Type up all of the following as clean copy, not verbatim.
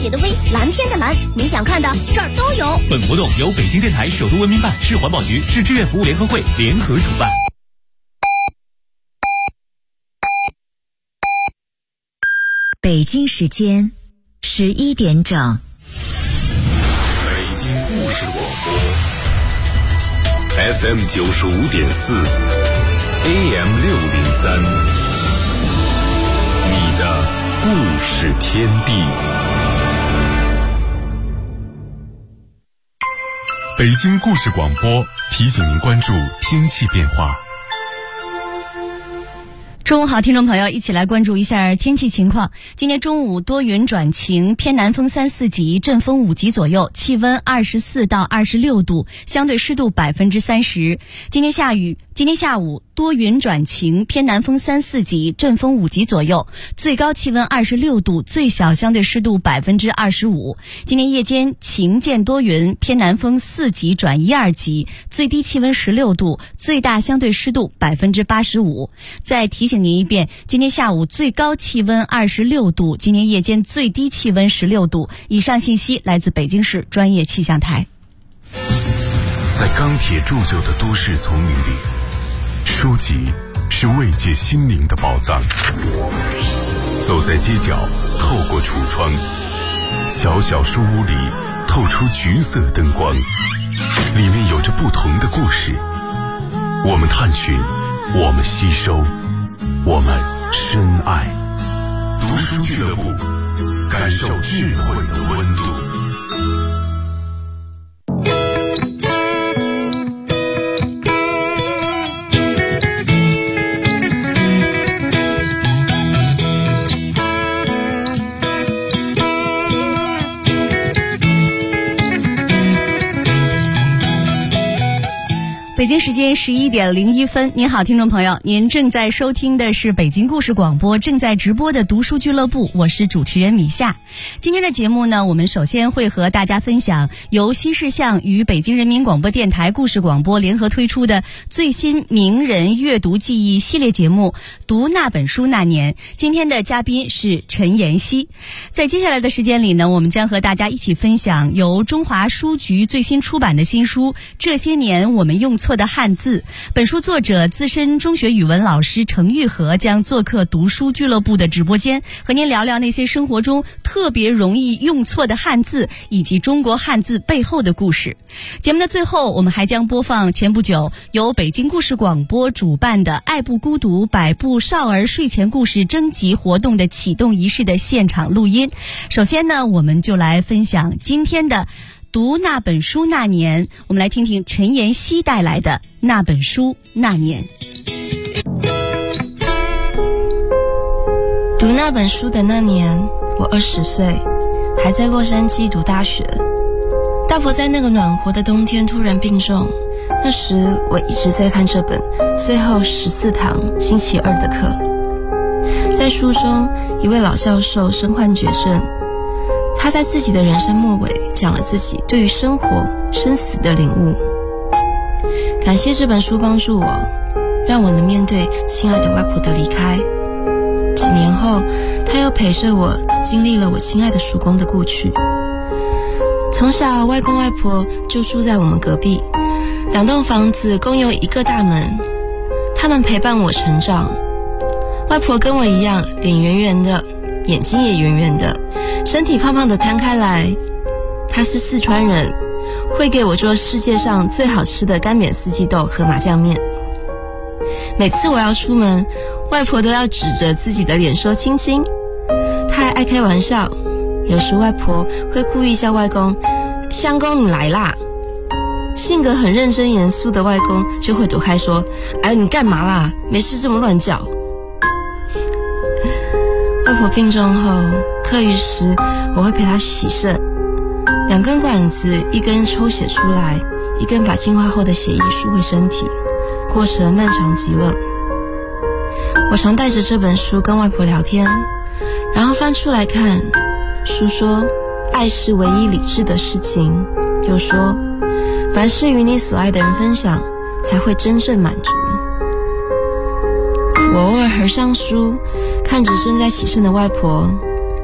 血的微，蓝天的蓝，你想看的这儿都有。 本活动由北京电台首都文明办、市环保局、市志愿服务联合会联合主办。 北京时间11点整。 北京故事广播 FM 95.4 AM 603，你的故事天地。北京故事广播提醒您关注天气变化。 中午好，听众朋友，一起来关注一下天气情况。今天中午多云转晴，偏南风3、4级，阵风5级左右，气温24到26度，相对湿度30%。今天下午多云转晴，偏南风3、4级，阵风5级左右，最高气温26度，最小相对湿度25%。今天夜间晴间多云，偏南风4级转1、2级，最低气温16度，最大相对湿度85%。再提醒您一遍，今天下午最高气温26度，今天夜间最低气温16度。以上信息来自北京市专业气象台。 在钢铁铸就的都市丛林里，书籍是慰藉心灵的宝藏。走在街角，透过橱窗，小小书屋里透出橘色灯光，里面有着不同的故事。我们探寻，我们吸收，我们深爱。读书俱乐部，感受智慧的温度。 北京时间11点01分，您好，听众朋友，您正在收听的是北京故事广播正在直播的读书俱乐部，我是主持人米夏。今天的节目呢，我们首先会和大家分享由新视像与北京人民广播电台故事广播联合推出的最新名人阅读记忆系列节目《读那本书那年》。今天的嘉宾是陈妍希。在接下来的时间里呢，我们将和大家一起分享由中华书局最新出版的新书《这些年我们用错的汉字》。本书作者资深中学语文老师程玉和将做客读书俱乐部的直播间，和您聊聊那些生活中特别容易用错的汉字，以及中国汉字背后的故事。节目的最后，我们还将播放前不久由北京故事广播主办的爱不孤独100部少儿睡前故事征集活动的启动仪式的现场录音。首先呢，我们就来分享今天的读那本书那年，我们来听听陈妍希带来的那本书那年。 读那本书的那年，我20岁，还在洛杉矶读大学。大婆在那个暖和的冬天突然病重，那时我一直在看这本最后14堂星期2的课。在书中，一位老教授身患绝症，他在自己的人生末尾讲了自己对于生活生死的领悟。感谢这本书帮助我，让我能面对亲爱的外婆的离开。几年后，他又陪着我经历了我亲爱的叔公的故去。从小外公外婆就住在我们隔壁，2栋房子共有1个大门，他们陪伴我成长。外婆跟我一样，脸圆圆的，眼睛也圆圆的，身体胖胖的摊开来。她是四川人，会给我做世界上最好吃的干煸四季豆和麻酱面。每次我要出门，外婆都要指着自己的脸说亲亲。她还爱开玩笑，有时外婆会故意叫外公相公你来啦。性格很认真严肃的外公就会躲开说，哎你干嘛啦，没事这么乱叫。外婆病重后，课余时我会陪她洗肾，2根管子，一根抽血出来，一根把净化后的血液输回身体，过程漫长极了。我常带着这本书跟外婆聊天，然后翻出来看。书说爱是唯一理智的事情，又说凡事与你所爱的人分享，才会真正满足。我偶尔合上书，看着正在洗肾的外婆，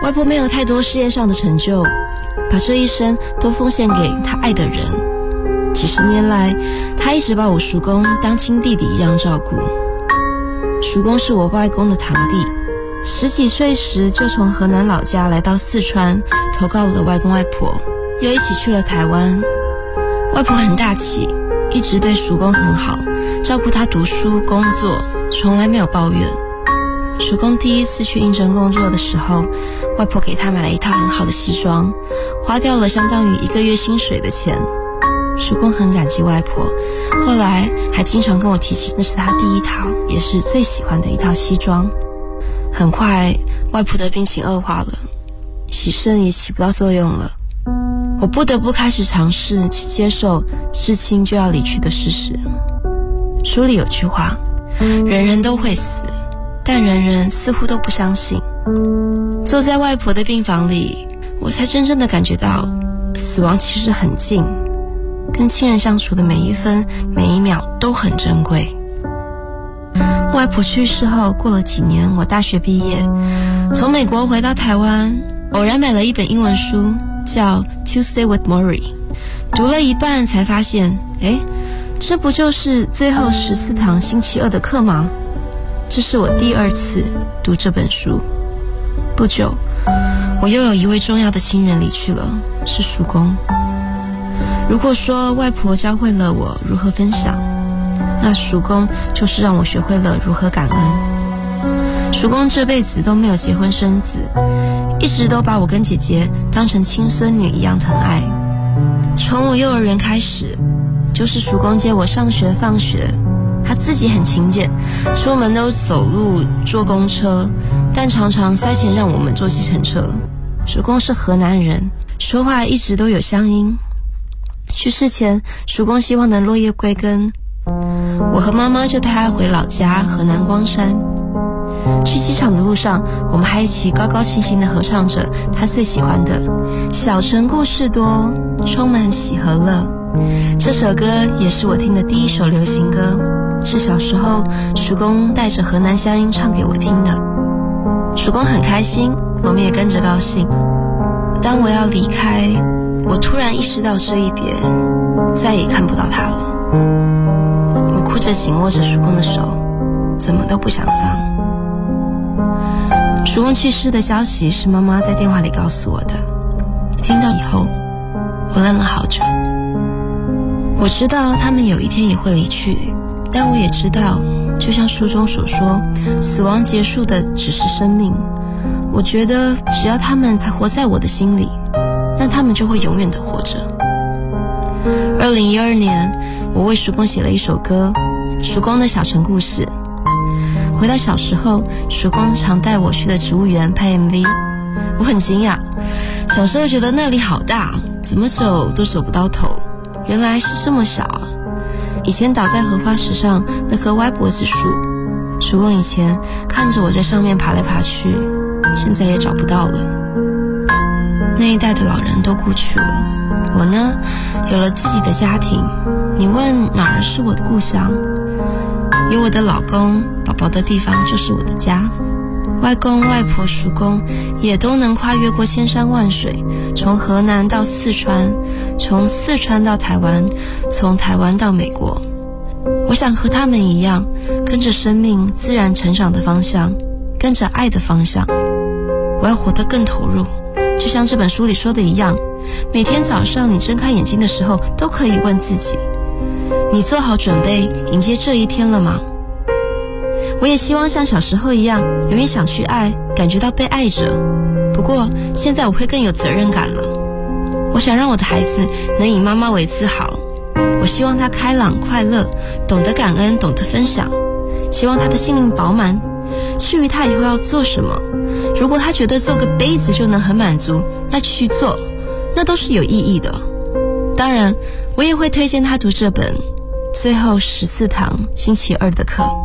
外婆没有太多事业上的成就，把这一生都奉献给她爱的人。几十年来，她一直把我叔公当亲弟弟一样照顾。叔公是我外公的堂弟，10几岁时就从河南老家来到四川，投靠了外公外婆，又一起去了台湾。外婆很大气，一直对叔公很好，照顾他读书工作，从来没有抱怨。叔公第一次去应征工作的时候，外婆给他买了一套很好的西装，花掉了相当于1个月薪水的钱。叔公很感激外婆，后来还经常跟我提起那是他第一套也是最喜欢的一套西装。很快外婆的病情恶化了，洗肾也起不到作用了，我不得不开始尝试去接受至亲就要离去的事实。书里有句话，人人都会死，但人人似乎都不相信。坐在外婆的病房里，我才真正的感觉到死亡其实很近，跟亲人相处的每一分每一秒都很珍贵。外婆去世后，过了几年，我大学毕业，从美国回到台湾，偶然买了一本英文书，叫 Tuesday with Morrie， 读了一半才发现，这不就是最后14堂星期二的课吗？这是我第2次读这本书。不久，我又有一位重要的亲人离去了，是叔公。如果说外婆教会了我如何分享，那叔公就是让我学会了如何感恩。叔公这辈子都没有结婚生子，一直都把我跟姐姐当成亲孙女一样疼爱。从我幼儿园开始，就是叔公接我上学放学，他自己很勤俭，出门都走路坐公车，但常常塞钱让我们坐计程车。叔公是河南人，说话一直都有乡音。去世前，叔公希望能落叶归根，我和妈妈就带他回老家河南光山。去机场的路上，我们还一起高高兴兴地合唱着他最喜欢的《小城故事多，充满喜和乐》。这首歌也是我听的第1首流行歌，是小时候叔公带着河南乡音唱给我听的。叔公很开心，我们也跟着高兴。当我要离开，我突然意识到这一别再也看不到他了。我哭着紧握着叔公的手，怎么都不想放。叔公去世的消息是妈妈在电话里告诉我的，听到以后我愣了好久。我知道他们有一天也会离去，但我也知道，就像书中所说，死亡结束的只是生命。我觉得只要他们还活在我的心里，那他们就会永远的活着。2012年，我为叔公写了一首歌《叔公的小城故事》。回到小时候，叔公常带我去的植物园拍 MV， 我很惊讶，小时候觉得那里好大，怎么走都走不到头，原来是这么小啊。以前倒在荷花石上那棵歪脖子树，叔公以前看着我在上面爬来爬去，现在也找不到了。那一代的老人都故去了，我呢，有了自己的家庭。你问哪儿是我的故乡？有我的老公宝宝的地方就是我的家。外公外婆叔公也都能跨越过千山万水，从河南到四川，从四川到台湾，从台湾到美国。我想和他们一样，跟着生命自然成长的方向，跟着爱的方向。我要活得更投入，就像这本书里说的一样，每天早上你睁开眼睛的时候，都可以问自己，你做好准备迎接这一天了吗？我也希望像小时候一样，永远想去爱，感觉到被爱着。不过现在我会更有责任感了。我想让我的孩子能以妈妈为自豪，我希望他开朗快乐，懂得感恩，懂得分享，希望他的心灵饱满。至于他以后要做什么，如果他觉得做个杯子就能很满足，那就去做，那都是有意义的。当然我也会推荐他读这本最后14堂星期二的课。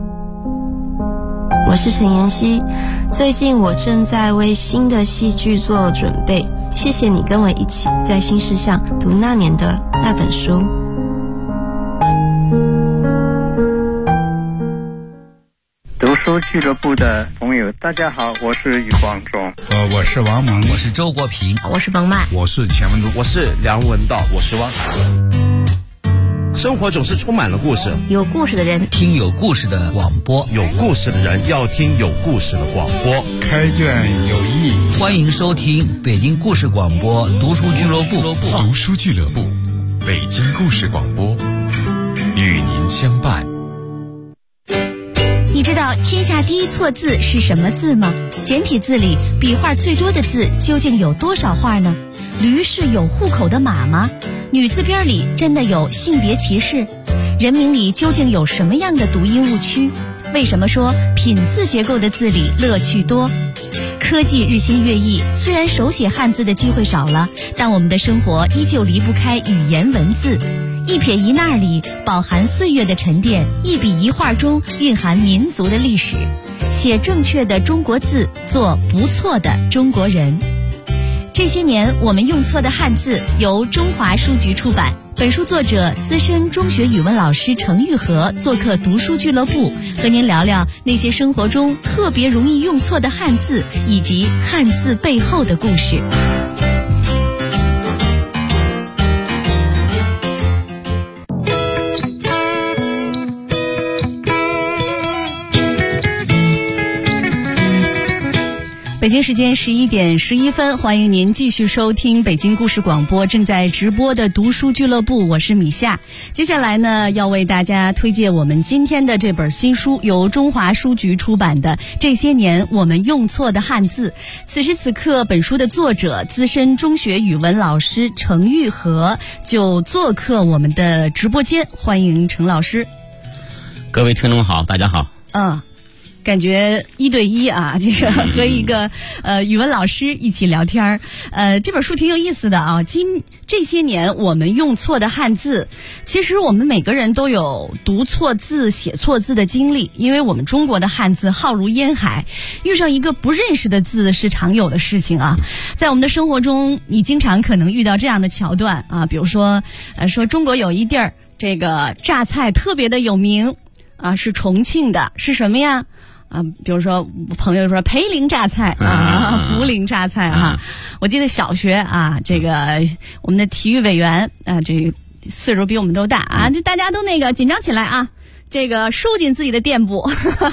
我是陈妍希，最近我正在为新的戏剧做准备，谢谢你跟我一起在新世相读那年的那本书。 读书书俱乐部的朋友，大家好，我是余广仲。 我是王蒙， 我是周国平， 我是冯曼， 我是钱文忠， 我是梁文道，我是汪涵。生活总是充满了故事， 有故事的人听有故事的广播， 有故事的人要听有故事的广播。 开卷有益， 欢迎收听北京故事广播读书俱乐部。 读书俱乐部，北京故事广播，与您相伴。 你知道天下第一错字是什么字吗？简体字里笔画最多的字究竟有多少画呢？驴是有户口的马吗？女字边里真的有性别歧视？人名里究竟有什么样的读音误区？为什么说品字结构的字里乐趣多？科技日新月异，虽然手写汉字的机会少了，但我们的生活依旧离不开语言文字。一撇一捺里饱含岁月的沉淀，一笔一画中蕴含民族的历史。写正确的中国字，做不错的中国人。这些年我们用错的汉字由中华书局出版，本书作者资深中学语文老师程玉和做客读书俱乐部，和您聊聊那些生活中特别容易用错的汉字，以及汉字背后的故事。北京时间11点11分，欢迎您继续收听北京故事广播正在直播的读书俱乐部，我是米夏。接下来呢，要为大家推荐我们今天的这本新书，由中华书局出版的《这些年我们用错的汉字》。此时此刻，本书的作者资深中学语文老师程玉和就做客我们的直播间，欢迎程老师。 各位听众好，大家好。 感觉1对1啊，这个和一个语文老师一起聊天这本书挺有意思的啊。这些年我们用错的汉字，其实我们每个人都有读错字、写错字的经历，因为我们中国的汉字浩如烟海，遇上一个不认识的字是常有的事情啊。在我们的生活中，你经常可能遇到这样的桥段啊，比如说说中国有一地儿这个榨菜特别的有名啊，是重庆的，是什么呀？比如说朋友说涪陵榨菜涪陵榨菜我记得小学啊，这个我们的体育委员这个岁数比我们都大啊，这大家都那个紧张起来啊，这个收紧自己的垫步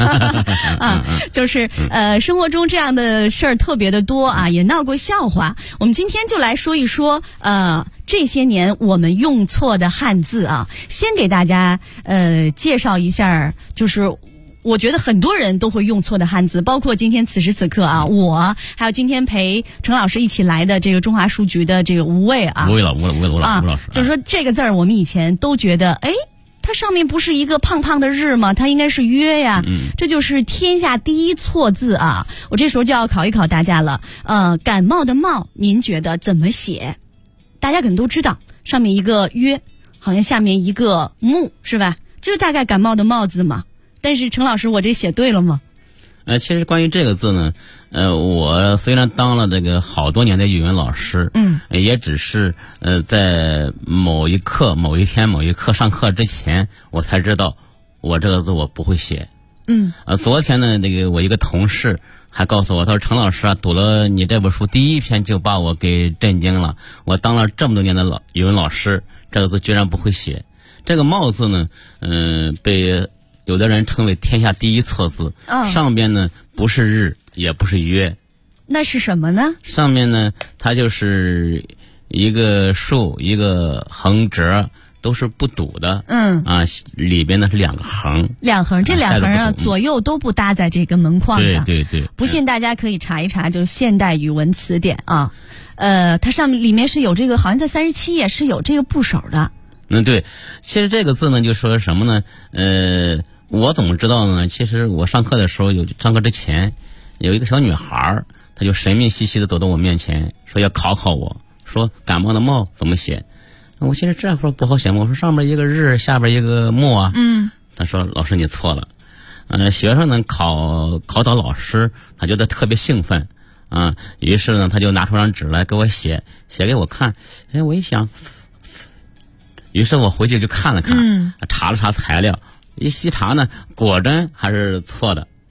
就是生活中这样的事儿特别的多啊，也闹过笑话。我们今天就来说一说这些年我们用错的汉字啊。先给大家介绍一下，就是我觉得很多人都会用错的汉字，包括今天此时此刻啊，我还有今天陪程老师一起来的这个中华书局的这个吴卫啊， 吴老师， 就是说这个字儿我们以前都觉得，它上面不是一个胖胖的日吗？它应该是约呀，这就是天下第一错字啊！我这时候就要考一考大家了，感冒的冒，您觉得怎么写？大家可能都知道，上面一个约，好像下面一个木，是吧？就大概感冒的冒字嘛。但是程老师，我这写对了吗？ 其实关于这个字呢，我虽然当了这个好多年的语文老师，也只是在某一课、某一天、某一课上课之前，我才知道我这个字我不会写。昨天呢，我一个同事还告诉我，他说程老师啊，读了你这本书第一篇就把我给震惊了。我当了这么多年的语文老师，这个字居然不会写。这个冒字呢，被有的人称为天下第一错字，上边呢不是日也不是约， 那是什么呢？ 上面呢它就是一个竖一个横折，都是不堵的，里边呢是两个横， 这两横啊左右都不搭在这个门框上， 对， 不信大家可以查一查，就现代语文词典啊，它上面里面是有这个，好像在37页是有这个部首的。 对，其实这个字呢就说什么呢？我怎么知道呢？其实我上课的时候上课之前有一个小女孩，她就神秘兮兮的走到我面前，说要考我，说感冒的冒怎么写？我其实这会儿不好写嘛，我说上面一个日，下边一个木啊。她说老师你错了。学生呢考倒老师，他觉得特别兴奋啊，于是呢他就拿出张纸来给我写给我看。我一想，于是我回去就看了看，查了查材料。一细查呢，果真还是错的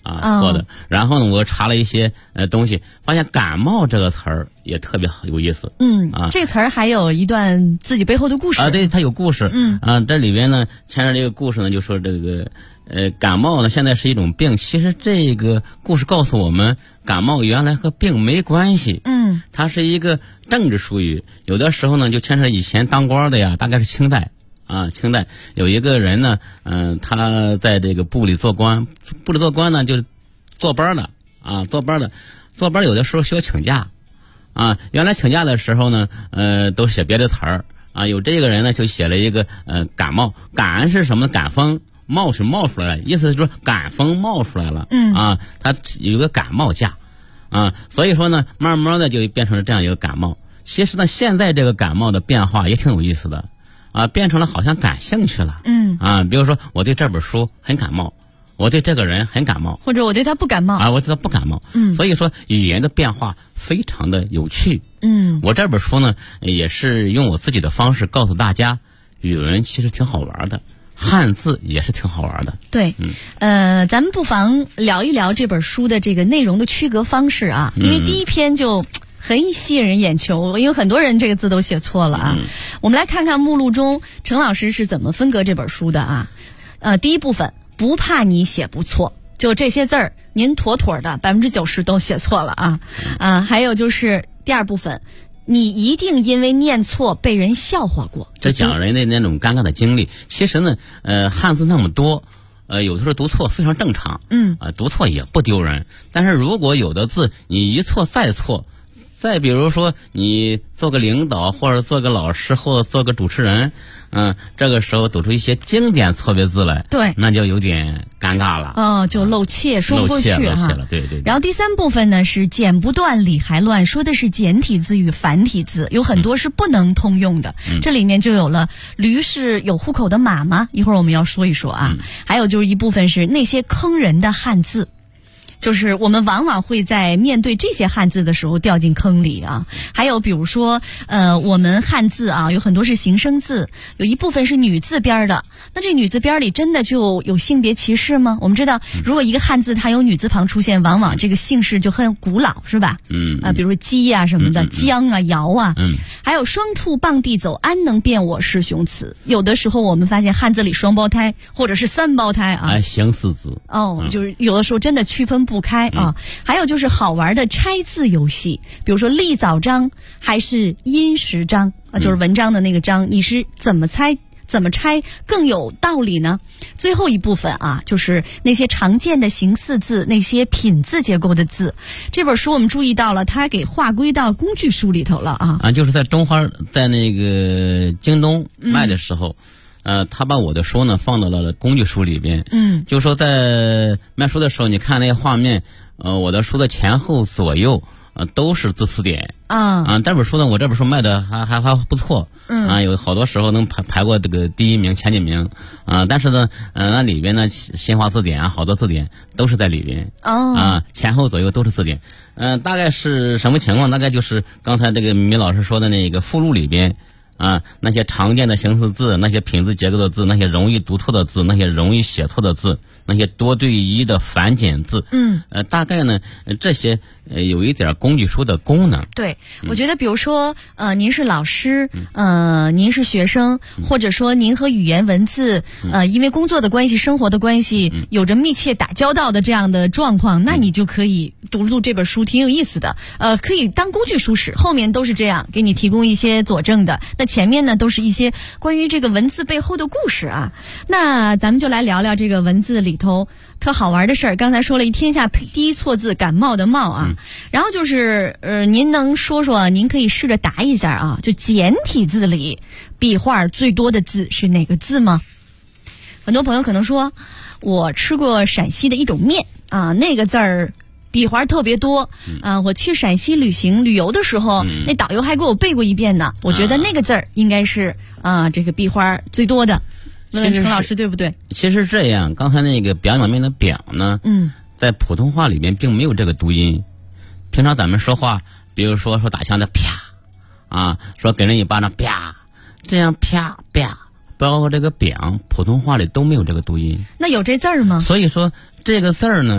错的。然后呢，我查了一些东西，发现感冒这个词儿也特别有意思。 这词儿还有一段自己背后的故事对，它有故事。这里边呢牵扯这个故事呢，就说这个感冒呢现在是一种病，其实这个故事告诉我们，感冒原来和病没关系。它是一个政治术语，有的时候呢就牵扯以前当官的呀，大概是清代有一个人呢，他在这个部里做官呢就是坐班的，有的时候需要请假，原来请假的时候呢，都是写别的词儿，有这个人呢就写了一个感冒，感是什么？感风，冒是冒出来了，意思是说感风冒出来了，他有一个感冒假，所以说呢，慢慢的就变成了这样一个感冒。其实呢，现在这个感冒的变化也挺有意思的。变成了好像感兴趣了。比如说我对这本书很感冒，我对这个人很感冒， 或者我对他不感冒我对他不感冒。所以说语言的变化非常的有趣。我这本书呢也是用我自己的方式告诉大家，语文其实挺好玩的，汉字也是挺好玩的。 对，咱们不妨聊一聊这本书的这个内容的区隔方式啊，因为第一篇就很吸引人眼球，因为很多人这个字都写错了啊。我们来看看目录中陈老师是怎么分隔这本书的啊。第一部分，不怕你写不错，就这些字儿您妥妥的90%都写错了啊。还有就是第二部分，你一定因为念错被人笑话过， 这讲人的那种尴尬的经历。其实呢汉字那么多，有的时候读错非常正常，读错也不丢人。但是如果有的字你一错再错，再比如说你做个领导，或者做个老师，或者做个主持人，这个时候读出一些经典错别字来， 对， 那就有点尴尬了。 就露怯，说不过去露怯了，对。 然后第三部分呢是剪不断理还乱，说的是简体字与繁体字，有很多是不能通用的。这里面就有了驴是有户口的马吗？一会儿我们要说一说啊。还有就是一部分是那些坑人的汉字。就是我们往往会在面对这些汉字的时候掉进坑里啊。还有比如说我们汉字有很多是形声字，有一部分是女字边的，那这女字边里真的就有性别歧视吗？我们知道如果一个汉字它有女字旁出现，往往这个姓氏就很古老，是吧？比如说姬啊什么的，姜啊尧啊。还有双兔傍地走，安能辨我是雄雌。有的时候我们发现汉字里双胞胎或者是三胞胎相似字就是有的时候真的区分不开啊。还有就是好玩的拆字游戏，比如说立早章还是殷实章就是文章的那个章，你是怎么拆更有道理呢？最后一部分就是那些常见的形似字，那些品字结构的字。这本书我们注意到了，它给划归到工具书里头了就是在中华在那个京东卖的时候，他把我的书呢放到了工具书里边。就是说在卖书的时候，你看那些画面，我的书的前后左右都是字词典这本书呢，我这本书卖的还不错，有好多时候能排过这个第一名前几名但是呢那里边呢新华字典好多字典都是在里边前后左右都是字典。大概是什么情况？大概就是刚才这个米老师说的那个附录里边那些常见的形似字，那些品字结构的字，那些容易读错的字，那些容易写错的字，那些多对一的繁简字。大概呢这些有一点工具书的功能。 对，我觉得比如说您是老师，您是学生，或者说您和语言文字因为工作的关系生活的关系有着密切打交道的这样的状况，那你就可以读这本书，挺有意思的。可以当工具书使，后面都是这样给你提供一些佐证的，那前面呢都是一些关于这个文字背后的故事那咱们就来聊聊这个文字里头特好玩的事儿。刚才说了天下第一错字感冒的冒然后就是您能说说，您可以试着答一下就简体字里笔画最多的字是哪个字吗？很多朋友可能说，我吃过陕西的一种面那个字儿笔画特别多我去陕西旅游的时候，那导游还给我背过一遍呢。我觉得那个字儿应该是这个笔画最多的。问问陈老师对不对？ 其实这样，刚才那个表表面的表呢，在普通话里面并没有这个读音。平常咱们说话，比如说打枪的啪说给人一巴掌啪，这样啪啪，包括这个表，普通话里都没有这个读音。 那有这字儿吗？ 所以说这个字儿呢，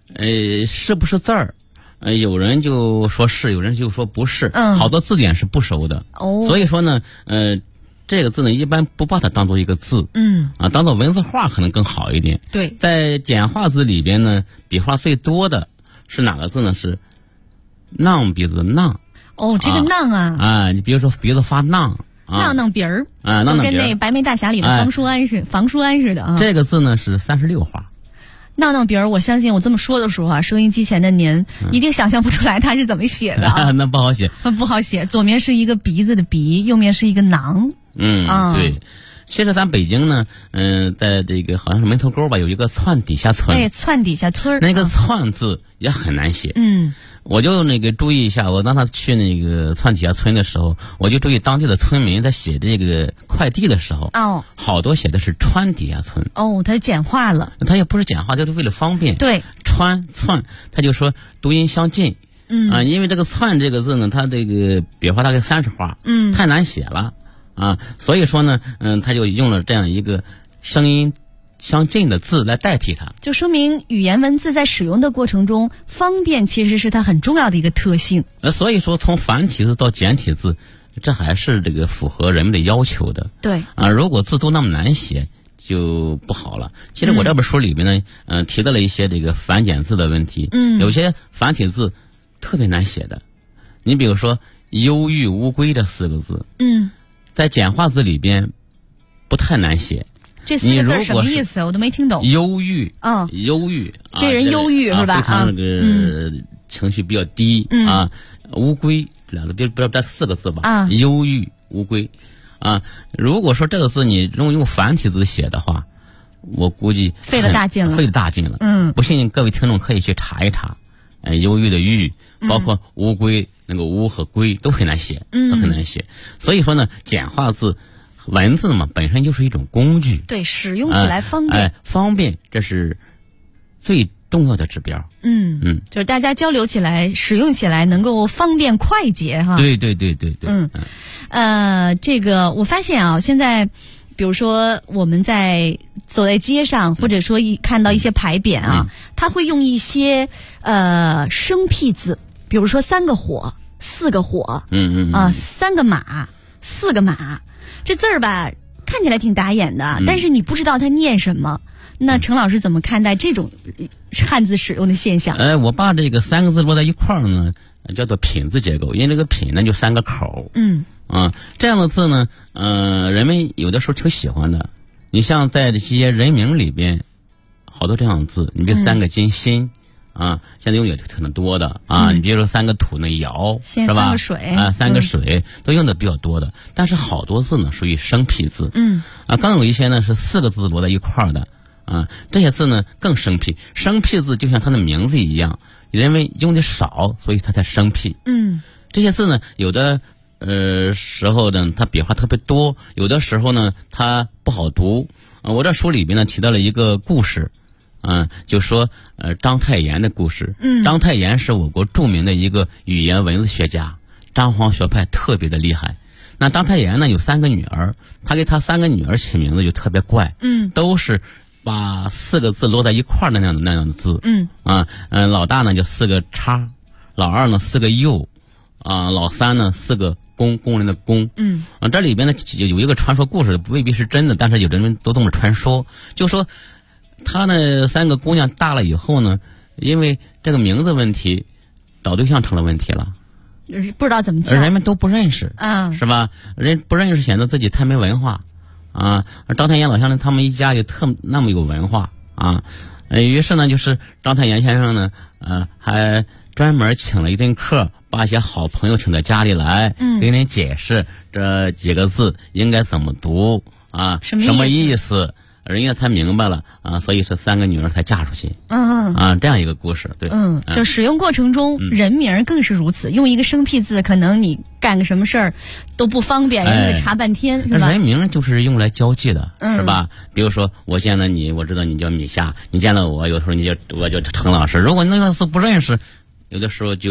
是不是字儿？有人就说是，有人就说不是。好多字典是不熟的。所以说呢，这个字呢，一般不把它当做一个字。当做文字画可能更好一点。 对， 在简化字里边呢，笔画最多的是哪个字呢？是囔鼻子的囔。 这个囔啊。 你比如说鼻子发囔。 囔鼻儿。 囔鼻儿。 就跟那《白眉大侠》里的房书安似的啊。 这个字呢是36画。 囔鼻儿，我相信我这么说的时候啊，收音机前的您一定想象不出来它是怎么写的。 那不好写。 不好写，左面是一个鼻子的鼻，右面是一个囊。 对。其实咱北京呢，在这个好像是门头沟吧，有一个窜底下村。 窜底下村那个窜字也很难写。我就注意一下，我当他去那个窜底下村的时候，我就注意当地的村民在写这个快递的时候，好多写的是川底下村。 他简化了。 他也不是简化，就是为了方便。 对， 窜，他就说读音相近。因为这个窜这个字呢，它这个笔画大概30画，太难写了。所以说呢，他就用了这样一个声音相近的字来代替它， 就说明语言文字在使用的过程中，方便其实是它很重要的一个特性。 所以说，从繁体字到简体字，这还是这个符合人们的要求的。 对。 如果字都那么难写，就不好了。其实我这本书里面呢，提到了一些这个繁简字的问题。有些繁体字特别难写的，你比如说“忧郁乌龟”这4个字。在简化字里边不太难写。 这4个字什么意思？我都没听懂。 忧郁。忧郁。 这人忧郁是吧？ 非常情绪比较低。乌龟2个不知道这4个字吧？忧郁乌龟。如果说这个字你用繁体字写的话，我估计费了大劲了。 不信各位听众可以去查一查。忧郁的郁，包括乌龟。那个乌和龟都很难写，都很难写。所以说呢，简化字文字嘛，本身就是一种工具。 对，使用起来方便。 方便，这是最重要的指标。 就是大家交流起来、使用起来能够方便快捷哈。 对。 这个我发现啊，现在比如说我们走在街上，或者说看到一些牌匾啊，他会用一些生僻字。比如说3个火，4个火，3个马，4个马，这字儿吧看起来挺打眼的，但是你不知道它念什么。那程老师怎么看待这种汉字使用的现象？ 我把这个3个字摞在一块儿呢，叫做品字结构，因为这个品呢就3个口。这样的字呢，人们有的时候挺喜欢的。你像在这些人名里边，好多这样的字，你比如3个金心。现在用也挺多的你比如说3个土那窑是吧？3 个水 3个水都用的比较多的，但是好多字呢属于生僻字。更有一些呢是4个字摞在一块儿的这些字呢更生僻。生僻字就像它的名字一样，人们用的少，所以它才生僻。这些字呢，有的时候呢它笔画特别多，有的时候呢它不好读。我这书里边呢提到了一个故事。就说章太炎的故事。章太炎是我国著名的一个语言文字学家，张黄学派特别的厉害。那章太炎呢有3个女儿，他给他3个女儿起名字就特别怪。都是把4个字摞在一块儿那样的字。老大呢就4个叉，老二呢4个右，老三呢4个工人的工。这里边呢有一个传说故事，未必是真的，但是有的人都这么传说，就说他呢3个姑娘大了以后呢，因为这个名字问题，找对象成了问题了， 不知道怎么叫， 人们都不认识，是吧？人不认识，显得自己太没文化章太炎老先生他们一家也那么有文化于是呢，就是章太炎先生呢，还专门请了一顿课，把一些好朋友请到家里来，给人解释这几个字应该怎么读什么意思。人家才明白了所以是3个女儿才嫁出去。这样一个故事。对。 就使用过程中，人名更是如此。用一个生僻字，可能你干个什么事儿都不方便，人得查半天，是吧？ 人名就是用来交际的，是吧？比如说我见了你，我知道你叫米夏，你见了我，有时候我叫程老师。如果那个字不认识，有的时候就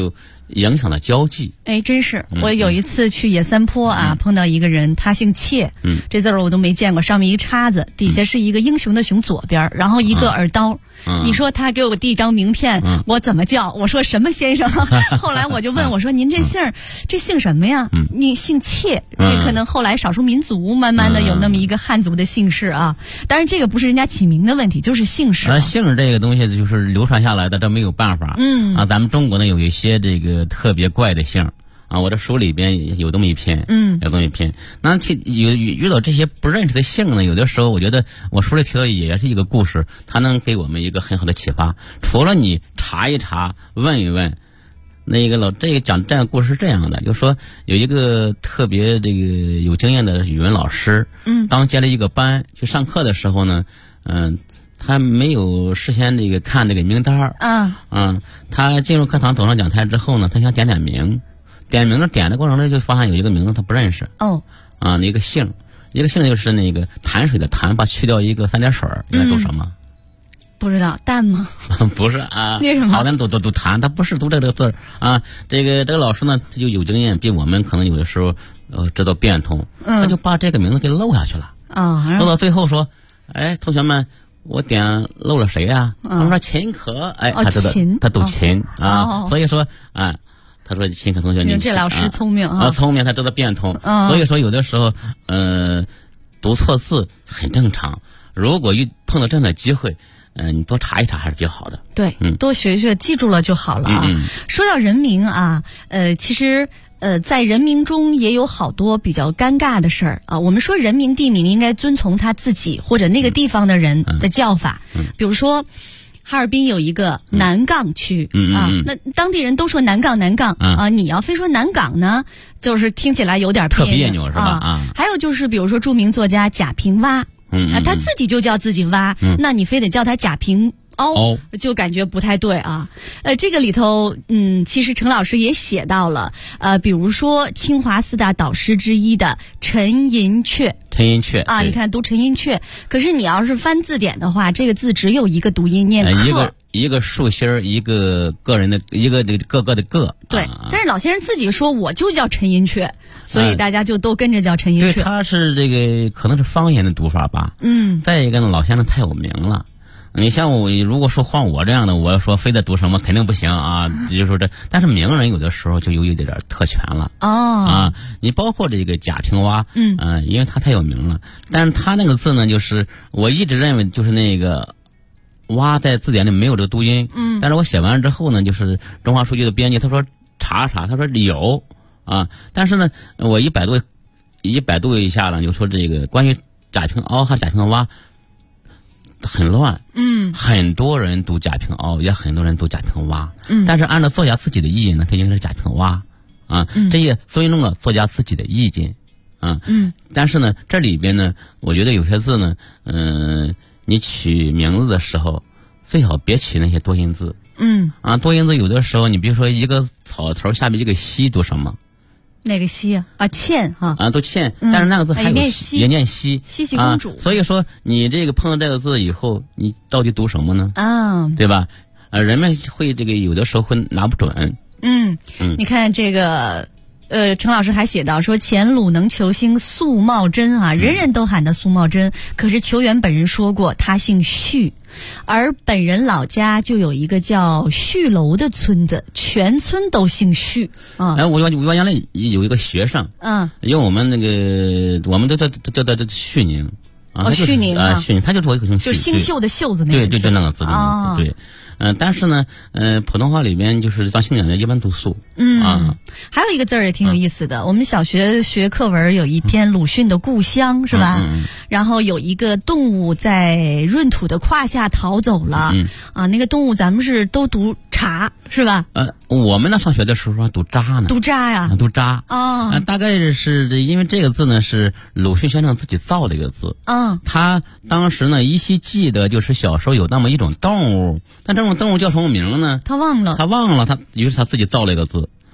影响了交际。 哎，真是，我有一次去野三坡啊，碰到一个人，他姓切，这字儿我都没见过，上面一叉子，底下是一个英雄的雄左边，然后一个耳刀。你说他给我递一张名片，我怎么叫？我说什么先生？后来我就问我说您这姓什么呀？你姓切，这可能后来少数民族慢慢的有那么一个汉族的姓氏啊。当然这个不是人家起名的问题，就是姓氏。 姓这个东西就是流传下来的，这没有办法。咱们中国呢有一些这个特别怪的姓。我的书里边有这么一篇，有这么一篇。那遇到这些不认识的姓呢，有的时候我觉得我书里提到也是一个故事，它能给我们一个很好的启发。除了你查一查、问一问，这个讲这样故事是这样的，就是说有一个特别这个有经验的语文老师，当接了一个班去上课的时候呢，他没有事先这个看这个名单他进入课堂走上讲台之后呢，他想点名。点的过程中就发现有一个名字他不认识。一个姓就是那个潭水的潭，把去掉一个三点水，应该读什么？ 不知道，蛋吗？ 不是啊， 那什么？ 好多人读潭，他不是读这个字儿啊。这个老师呢，他就有经验，比我们可能有的时候知道变通，他就把这个名字给漏下去了。漏到最后说，哎，同学们。我点漏了谁呀？他们说秦可，他知道他读秦所以说他说秦可同学，你这老师聪明聪明，他知道变通。所以说有的时候读错字很正常。如果碰到这样的机会，你多查一查还是比较好的。 对，多学学，记住了就好了啊。说到人名啊，其实。在人名中也有好多比较尴尬的事儿啊。我们说人名地名应该遵从他自己或者那个地方的人的叫法。比如说，哈尔滨有一个南岗区那当地人都说南岗你要非说南岗呢，就是听起来有点特别扭是吧？ 还有就是比如说著名作家贾平凹他自己就叫自己蛙，那你非得叫他贾平凹就感觉不太对啊。这个里头其实陈老师也写到了比如说清华4大导师之一的陈寅恪啊，你看读陈寅恪，可是你要是翻字典的话，这个字只有一个读音，念克， 一个竖心一个个人的一个各个的个。 对，但是老先生自己说我就叫陈寅恪，所以大家就都跟着叫陈寅恪。 对，他是这个可能是方言的读法吧。再一个呢，老先生太有名了。你像我，如果说换我这样的，我要说非得读什么肯定不行啊，就是说这。但是名人有的时候就有点特权了你包括这个贾平凹，因为他太有名了，但是他那个字呢，就是我一直认为就是那个蛙在字典里没有这个读音，但是我写完之后呢，就是中华书局的编辑他说查，他说有但是呢，我一百度一下呢，就说这个关于贾平凹和贾平凹。很乱，很多人读贾平凹，也很多人读贾平凹，但是按照作家自己的意见呢，他应该是贾平凹这也尊重了作家自己的意见但是呢，这里边呢，我觉得有些字呢，你取名字的时候，最好别取那些多音字，多音字有的时候，你比如说一个草头下面一个西读什么？ 哪个西倩都倩，但是那个字还有也念西， 西西公主。 所以说你这个碰到这个字以后，你到底读什么呢？对吧？人们会这个有的时候会拿不准。 你看这个。陈老师还写到说，前鲁能球星苏茂贞人人都喊他苏茂贞，可是球员本人说过他姓旭，而本人老家就有一个叫旭楼的村子，全村都姓旭我原来有一个学生因为我们那个我们都叫旭宁旭宁旭宁，他就说一个姓旭， 就是星宿的宿字那个对，就那个字对。但是呢，普通话里边就是当姓名的一般读素。 还有一个字儿也挺有意思的。我们小学学课文有一篇鲁迅的故乡，是吧？然后有一个动物在闰土的胯下逃走了。那个动物咱们是都读茶，是吧？ 我们那上学的时候还读渣呢。 读渣呀？ 读渣。大概是因为这个字呢是鲁迅先生自己造的一个字。他当时呢依稀记得就是小时候有那么一种动物，但这种动物叫什么名呢？他忘了，于是他自己造了一个字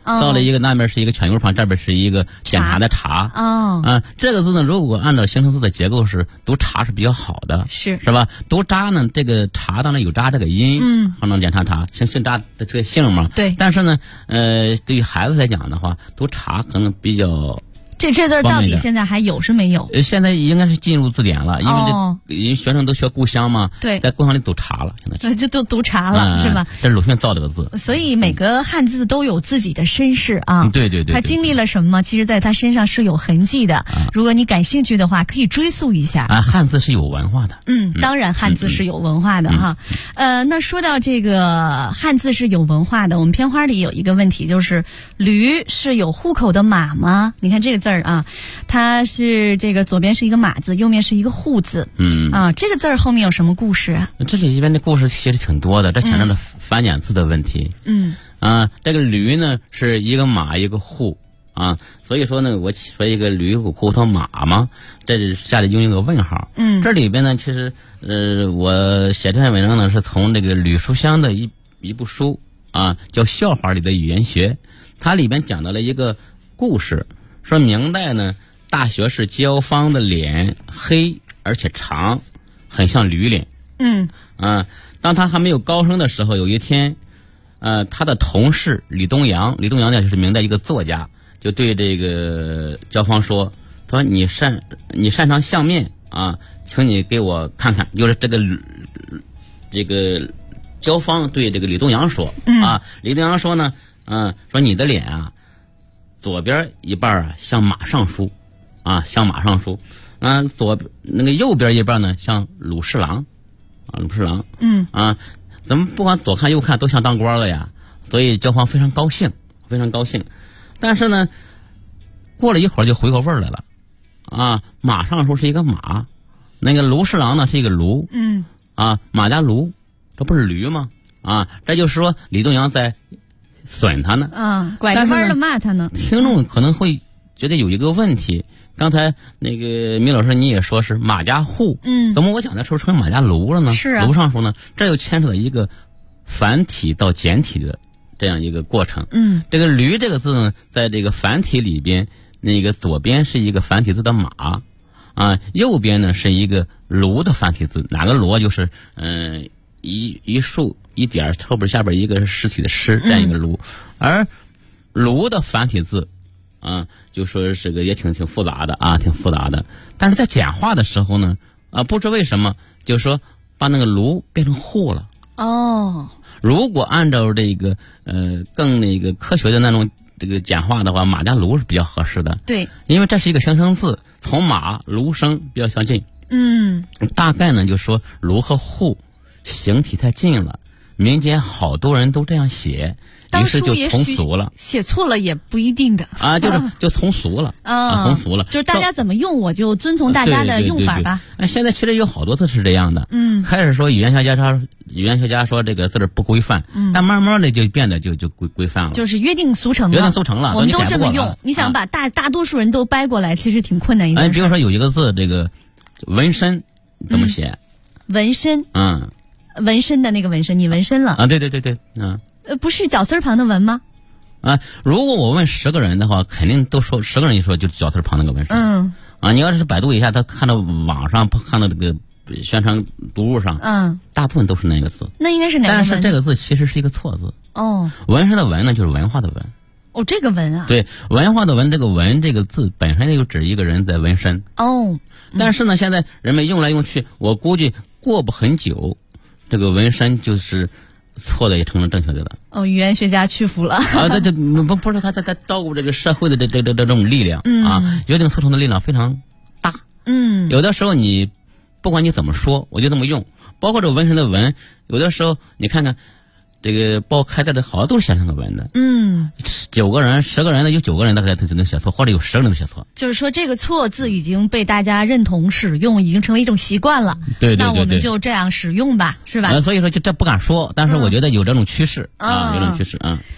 造了一个那边是一个犬牛旁，这边是一个检查的查。这个字呢，如果按照形成字的结构是读查是比较好的，是吧？读渣呢，这个查当然有渣这个音，衡能检查查，姓渣的这个姓嘛。对。但是呢，对于孩子来讲的话，读查可能比较。 这字到底现在还有是没有？ 现在应该是进入字典了，因为学生都学故乡嘛，对，在故乡里读查了，现在就都读查了，是吧？ 这是鲁迅造这个字， 所以每个汉字都有自己的身世啊。 对对对， 他经历了什么？其实在他身上是有痕迹的。如果你感兴趣的话，可以追溯一下。 汉字是有文化的。 当然汉字是有文化的哈。那说到这个汉字是有文化的，我们片花里有一个问题，就是驴是有户口的马吗？你看这个字啊，它是这个左边是一个马字，右面是一个户字。这个字儿后面有什么故事啊？ 这里边的故事其实挺多的，这牵扯了繁简字的问题。这个驴呢是一个马一个户啊，所以说呢，我说一个驴户头马嘛，这是下里用一个问号。这里边呢，其实我写这篇文章呢是从这个吕书香的一部书啊，叫《笑话里的语言学》，它里边讲到了一个故事。说明代呢，大学士焦芳的脸黑而且长，很像驴脸。当他还没有高升的时候，有一天，他的同事李东阳呢就是明代一个作家，就对这个焦芳说：“他说你擅长相面啊，请你给我看看。”就是这个焦芳对这个李东阳说：“李东阳说呢，说你的脸啊。”左边一半啊像马尚书，像马尚书，右边一半呢像鲁侍郎，咱们不管左看右看都像当官了呀，所以焦芳非常高兴。但是呢，过了一会儿就回过味儿来了，马尚书是一个马，那个卢侍郎呢是一个卢，马家卢，这不是驴吗？这就是说李东阳在损他呢， 拐着弯的骂他呢。 听众可能会觉得有一个问题，刚才那个米老师你也说是马家户，怎么我讲的时候成马家卢了呢？是卢尚书呢？这又牵扯到一个繁体到简体的这样一个过程。这个驴这个字呢，在这个繁体里边，那个左边是一个繁体字的马，右边呢是一个卢的繁体字，哪个卢就是一竖一点后边下边一个是实体的尸，这样一个卢。而卢的繁体字就说是个也挺复杂的挺复杂的。但是在简化的时候呢不知为什么就是说把那个卢变成户了。如果按照这个更那个科学的那种这个简化的话，马家卢是比较合适的。对，因为这是一个形声字，从马卢生比较相近。大概呢就说卢和户形体太近了，民间好多人都这样写，于是就从俗了。 写错了也不一定的就从俗了从俗了。 就是大家怎么用，我就遵从大家的用法吧。 现在其实有好多字是这样的。开始说语言学家说这个字不规范，但慢慢的就变得就规范了， 就是约定俗成了。我们都这么用，你想把大多数人都掰过来，其实挺困难一点。 比如说有一个字，这个纹身怎么写？ 纹身。纹身的那个纹身，你纹身了对， 不是绞丝旁的纹吗？ 如果我问10个人的话，肯定都说10个人一说就是绞丝旁那个纹身。你要是百度一下，他看到网上看到这个宣传读物上，大部分都是那个字。 那应该是哪个纹？ 但是这个字其实是一个错字。纹身的纹呢，就是文化的纹。 这个纹啊。对， 文化的纹，这个纹这个字本身就指一个人在纹身。但是呢，现在人们用来用去，我估计过不很久。这个纹身就是错的也成了正确的了。 语言学家屈服了。 这不是他照顾这个社会的这种力量约定俗成的力量非常大。有的时候你不管你怎么说，我就这么用。包括这个纹身的纹，有的时候你看看这个报开的好多都是写成个纹的。9个人10个人的有9个人大概就能写错，或者有10个人能写错。 就是说这个错字已经被大家认同使用，已经成为一种习惯了。 对， 那我们就这样使用吧，是吧？ 所以说就这不敢说，但是我觉得有这种趋势有这种趋势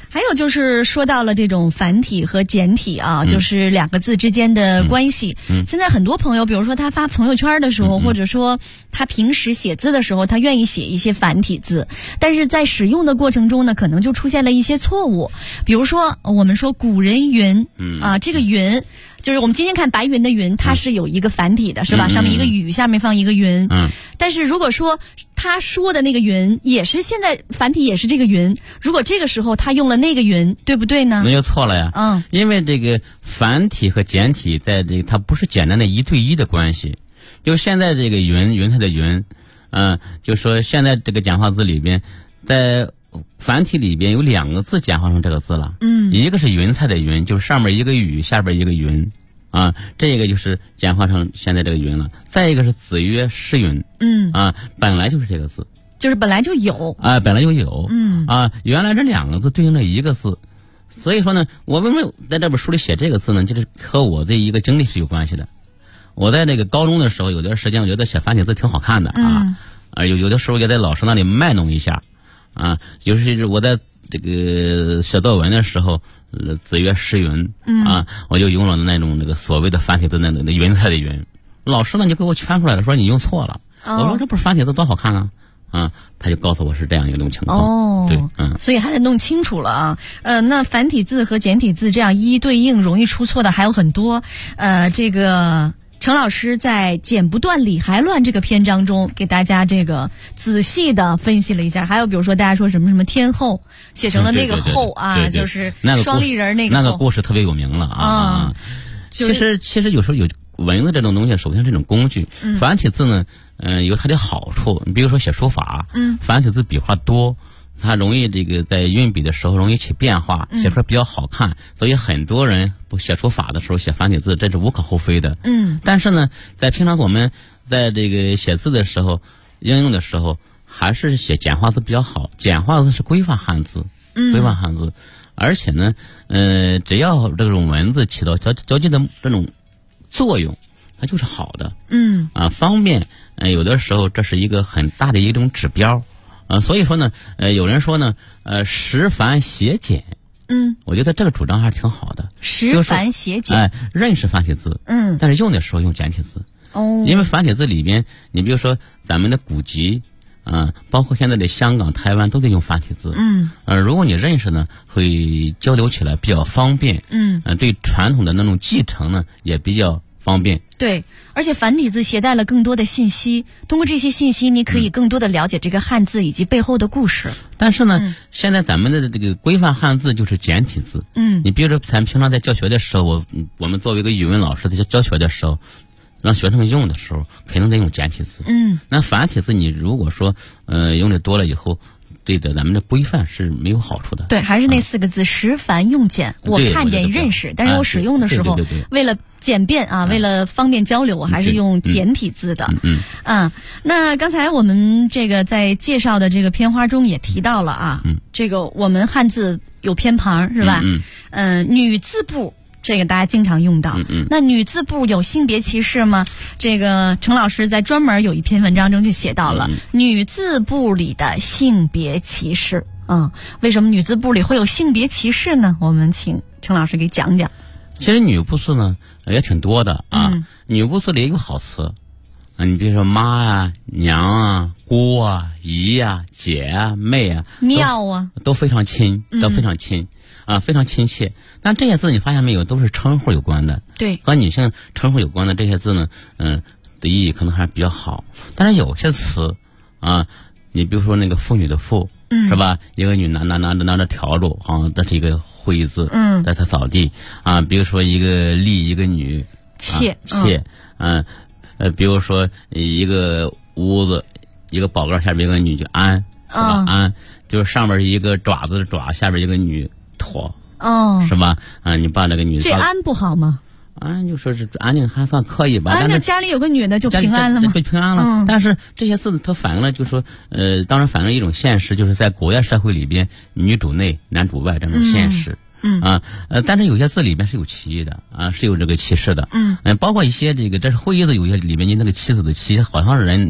还有就是说到了这种繁体和简体啊，就是两个字之间的关系。现在很多朋友，比如说他发朋友圈的时候，或者说他平时写字的时候，他愿意写一些繁体字，但是在使用的过程中呢，可能就出现了一些错误。比如说，我们说古人云，这个云。就是我们今天看白云的云，它是有一个繁体的，是吧？上面一个雨，下面放一个云。但是如果说他说的那个云也是现在繁体也是这个云，如果这个时候他用了那个云，对不对呢？ 那就错了呀。因为这个繁体和简体在这个它不是简单的一对一的关系。就现在这个云它的云，就说现在这个简化字里边，在繁体里边有2个字简化成这个字了。一个是云彩的云，就是上面一个雨，下边一个云。这个就是简化成现在这个云了。再一个是子曰诗云，本来就是这个字， 就是本来就有本来就有，原来这2个字对应了一个字，所以说呢，我为什么在这本书里写这个字呢？就是和我的一个经历是有关系的。我在那个高中的时候，有段时间我觉得写繁体字挺好看的有的时候也在老师那里卖弄一下就是我在这个写作文的时候。子曰诗云我就用了那种那个所谓的繁体字那云彩的云，老师呢就给我圈出来了，说你用错了。我说这不是繁体字多好看他就告诉我是这样一种情况。对， 所以还得弄清楚了啊。那繁体字和简体字这样一一对应，容易出错的还有很多。这个程老师在《剪不断理还乱》这个篇章中给大家这个仔细的分析了一下。还有比如说大家说什么天后写成了那个后就是双立人那个故事特别有名了其实有时候有文字这种东西，首先这种工具，繁体字呢有它的好处。你比如说写书法，繁体字笔画多，它容易这个在运笔的时候容易起变化，写出来比较好看，所以很多人不写书法的时候写繁体字，这是无可厚非的。但是呢，在平常我们在这个写字的时候，应用的时候，还是写简化字比较好。简化字是规范汉字，而且呢，只要这种文字起到交际的这种作用，它就是好的。方便，有的时候这是一个很大的一种指标。所以说呢，有人说呢，识繁写简，我觉得这个主张还是挺好的。 识繁写简， 认识繁体字，但是用的时候用简体字。因为繁体字里边，你比如说咱们的古籍，包括现在的香港、台湾都得用繁体字。如果你认识呢，会交流起来比较方便。对传统的那种继承呢，也比较方便。 对，而且繁体字携带了更多的信息，通过这些信息，你可以更多的了解这个汉字以及背后的故事。 但是呢，现在咱们的这个规范汉字就是简体字。你比如说，咱们平常在教学的时候，我们作为一个语文老师在教学的时候，让学生用的时候，肯定得用简体字。那繁体字你如果说用的多了以后，对的，咱们的规范是没有好处的。 对，还是那4个字，识繁用简。我看见认识，但是我使用的时候，为了简便为了方便交流，我还是用简体字的。那刚才我们这个在介绍的这个片花中也提到了这个我们汉字有偏旁是吧？女字部。这个大家经常用到。那女字部有性别歧视吗？这个程老师在专门有一篇文章中就写到了女字部里的性别歧视。为什么女字部里会有性别歧视呢？我们请程老师给讲讲。 其实女部字呢也挺多的女部字里也有好词你比如说妈娘姑姨姐妹妙都非常亲，都非常亲非常亲切。但这些字你发现没有，都是称呼有关的。 对， 和女性称呼有关的这些字呢，的意义可能还是比较好。但是有些词你比如说那个妇女的妇，是吧？一个女拿着笤帚这是一个灰字，在她扫地比如说一个吏，一个女妾， 比如说一个屋子，一个宝盖下边一个女就安，是吧？安就是上面一个爪子的爪，下边一个女妥，是吧？你把那个女这安不好吗？ 就说是安定还算可以吧。 那家里有个女的就平安了吗？ 就平安了。但是这些字它反映了，就是说，当然反映了一种现实，就是在古代社会里边，女主内，男主外这种现实。但是有些字里面是有歧义的是有这个歧视的。包括一些这是会意字，有些里面你那个妻子的妻，好像是人